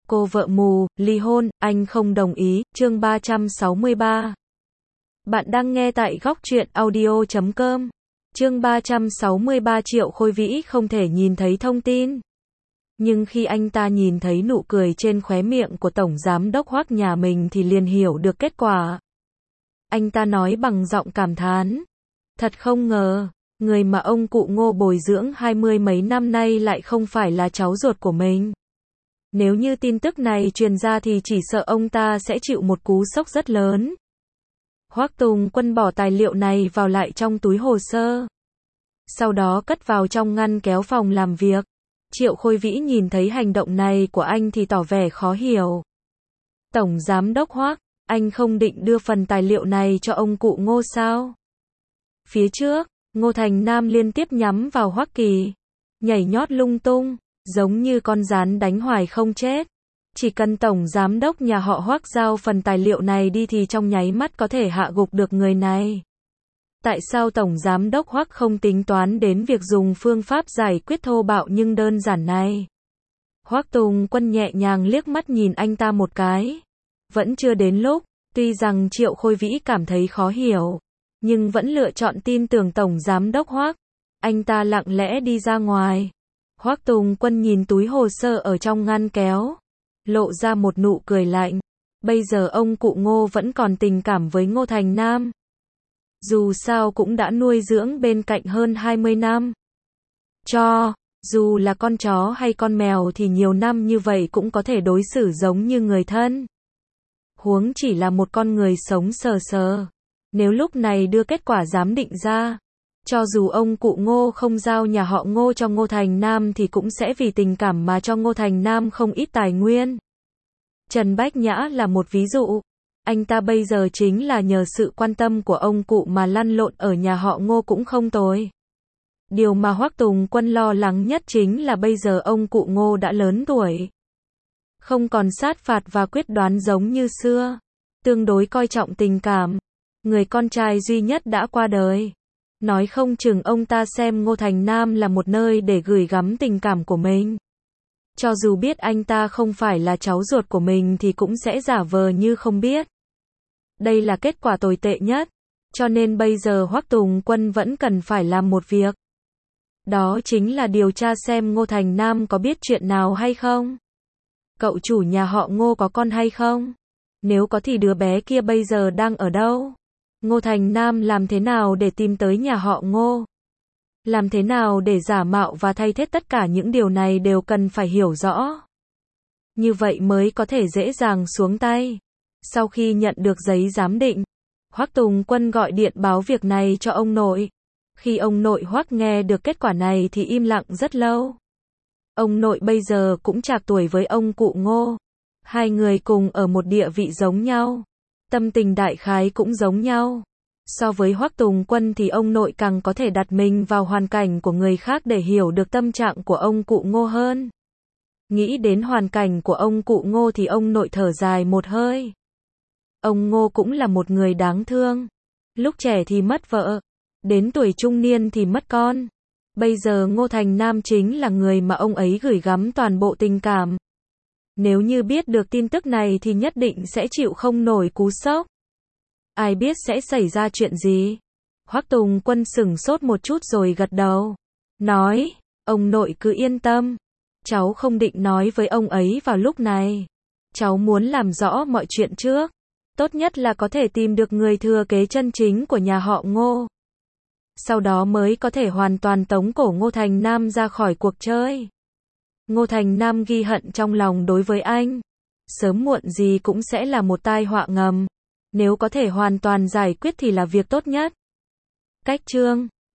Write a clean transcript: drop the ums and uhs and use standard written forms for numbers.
Cô vợ mù, ly hôn, anh không đồng ý, chương 363. Bạn đang nghe tại góc truyện audio.com. Chương 363 Triệu Khôi Vĩ không thể nhìn thấy thông tin. Nhưng khi anh ta nhìn thấy nụ cười trên khóe miệng của Tổng Giám đốc Hoắc nhà mình thì liền hiểu được kết quả. Anh ta nói bằng giọng cảm thán. Thật không ngờ, người mà ông cụ Ngô bồi dưỡng 20 mấy năm nay lại không phải là cháu ruột của mình. Nếu như tin tức này truyền ra thì chỉ sợ ông ta sẽ chịu một cú sốc rất lớn. Hoắc Tùng Quân bỏ tài liệu này vào lại trong túi hồ sơ. Sau đó cất vào trong ngăn kéo phòng làm việc. Triệu Khôi Vĩ nhìn thấy hành động này của anh thì tỏ vẻ khó hiểu. Tổng Giám đốc Hoắc, anh không định đưa phần tài liệu này cho ông cụ Ngô sao? Phía trước, Ngô Thành Nam liên tiếp nhắm vào Hoắc Kỳ. Nhảy nhót lung tung, giống như con gián đánh hoài không chết. Chỉ cần Tổng Giám đốc nhà họ Hoắc giao phần tài liệu này đi thì trong nháy mắt có thể hạ gục được người này. Tại sao Tổng Giám đốc Hoắc không tính toán đến việc dùng phương pháp giải quyết thô bạo nhưng đơn giản này? Hoắc Tùng Quân nhẹ nhàng liếc mắt nhìn anh ta một cái. Vẫn chưa đến lúc, tuy rằng Triệu Khôi Vĩ cảm thấy khó hiểu, nhưng vẫn lựa chọn tin tưởng Tổng Giám đốc Hoắc. Anh ta lặng lẽ đi ra ngoài. Hoắc Tùng Quân nhìn túi hồ sơ ở trong ngăn kéo, lộ ra một nụ cười lạnh. Bây giờ ông cụ Ngô vẫn còn tình cảm với Ngô Thành Nam. Dù sao cũng đã nuôi dưỡng bên cạnh hơn 20 năm. Dù là con chó hay con mèo thì nhiều năm như vậy cũng có thể đối xử giống như người thân. Huống chỉ là một con người sống sờ sờ. Nếu lúc này đưa kết quả giám định ra, cho dù ông cụ Ngô không giao nhà họ Ngô cho Ngô Thành Nam thì cũng sẽ vì tình cảm mà cho Ngô Thành Nam không ít tài nguyên. Trần Bách Nhã là một ví dụ. Anh ta bây giờ chính là nhờ sự quan tâm của ông cụ mà lăn lộn ở nhà họ Ngô cũng không tồi. Điều mà Hoắc Tùng Quân lo lắng nhất chính là bây giờ ông cụ Ngô đã lớn tuổi. Không còn sát phạt và quyết đoán giống như xưa. Tương đối coi trọng tình cảm. Người con trai duy nhất đã qua đời. Nói không chừng ông ta xem Ngô Thành Nam là một nơi để gửi gắm tình cảm của mình. Cho dù biết anh ta không phải là cháu ruột của mình thì cũng sẽ giả vờ như không biết. Đây là kết quả tồi tệ nhất. Cho nên bây giờ Hoắc Tùng Quân vẫn cần phải làm một việc. Đó chính là điều tra xem Ngô Thành Nam có biết chuyện nào hay không. Cậu chủ nhà họ Ngô có con hay không? Nếu có thì đứa bé kia bây giờ đang ở đâu? Ngô Thành Nam làm thế nào để tìm tới nhà họ Ngô? Làm thế nào để giả mạo và thay thế tất cả những điều này đều cần phải hiểu rõ. Như vậy mới có thể dễ dàng xuống tay. Sau khi nhận được giấy giám định, Hoắc Tùng Quân gọi điện báo việc này cho ông nội. Khi ông nội Hoắc nghe được kết quả này thì im lặng rất lâu. Ông nội bây giờ cũng trạc tuổi với ông cụ Ngô. Hai người cùng ở một địa vị giống nhau. Tâm tình đại khái cũng giống nhau. So với Hoắc Tùng Quân thì ông nội càng có thể đặt mình vào hoàn cảnh của người khác để hiểu được tâm trạng của ông cụ Ngô hơn. Nghĩ đến hoàn cảnh của ông cụ Ngô thì ông nội thở dài một hơi. Ông Ngô cũng là một người đáng thương. Lúc trẻ thì mất vợ, đến tuổi trung niên thì mất con. Bây giờ Ngô Thành Nam chính là người mà ông ấy gửi gắm toàn bộ tình cảm. Nếu như biết được tin tức này thì nhất định sẽ chịu không nổi cú sốc. Ai biết sẽ xảy ra chuyện gì? Hoắc Tùng Quân sửng sốt một chút rồi gật đầu. Nói, ông nội cứ yên tâm. Cháu không định nói với ông ấy vào lúc này. Cháu muốn làm rõ mọi chuyện trước. Tốt nhất là có thể tìm được người thừa kế chân chính của nhà họ Ngô. Sau đó mới có thể hoàn toàn tống cổ Ngô Thành Nam ra khỏi cuộc chơi. Ngô Thành Nam ghi hận trong lòng đối với anh. Sớm muộn gì cũng sẽ là một tai họa ngầm. Nếu có thể hoàn toàn giải quyết thì là việc tốt nhất. Cách chương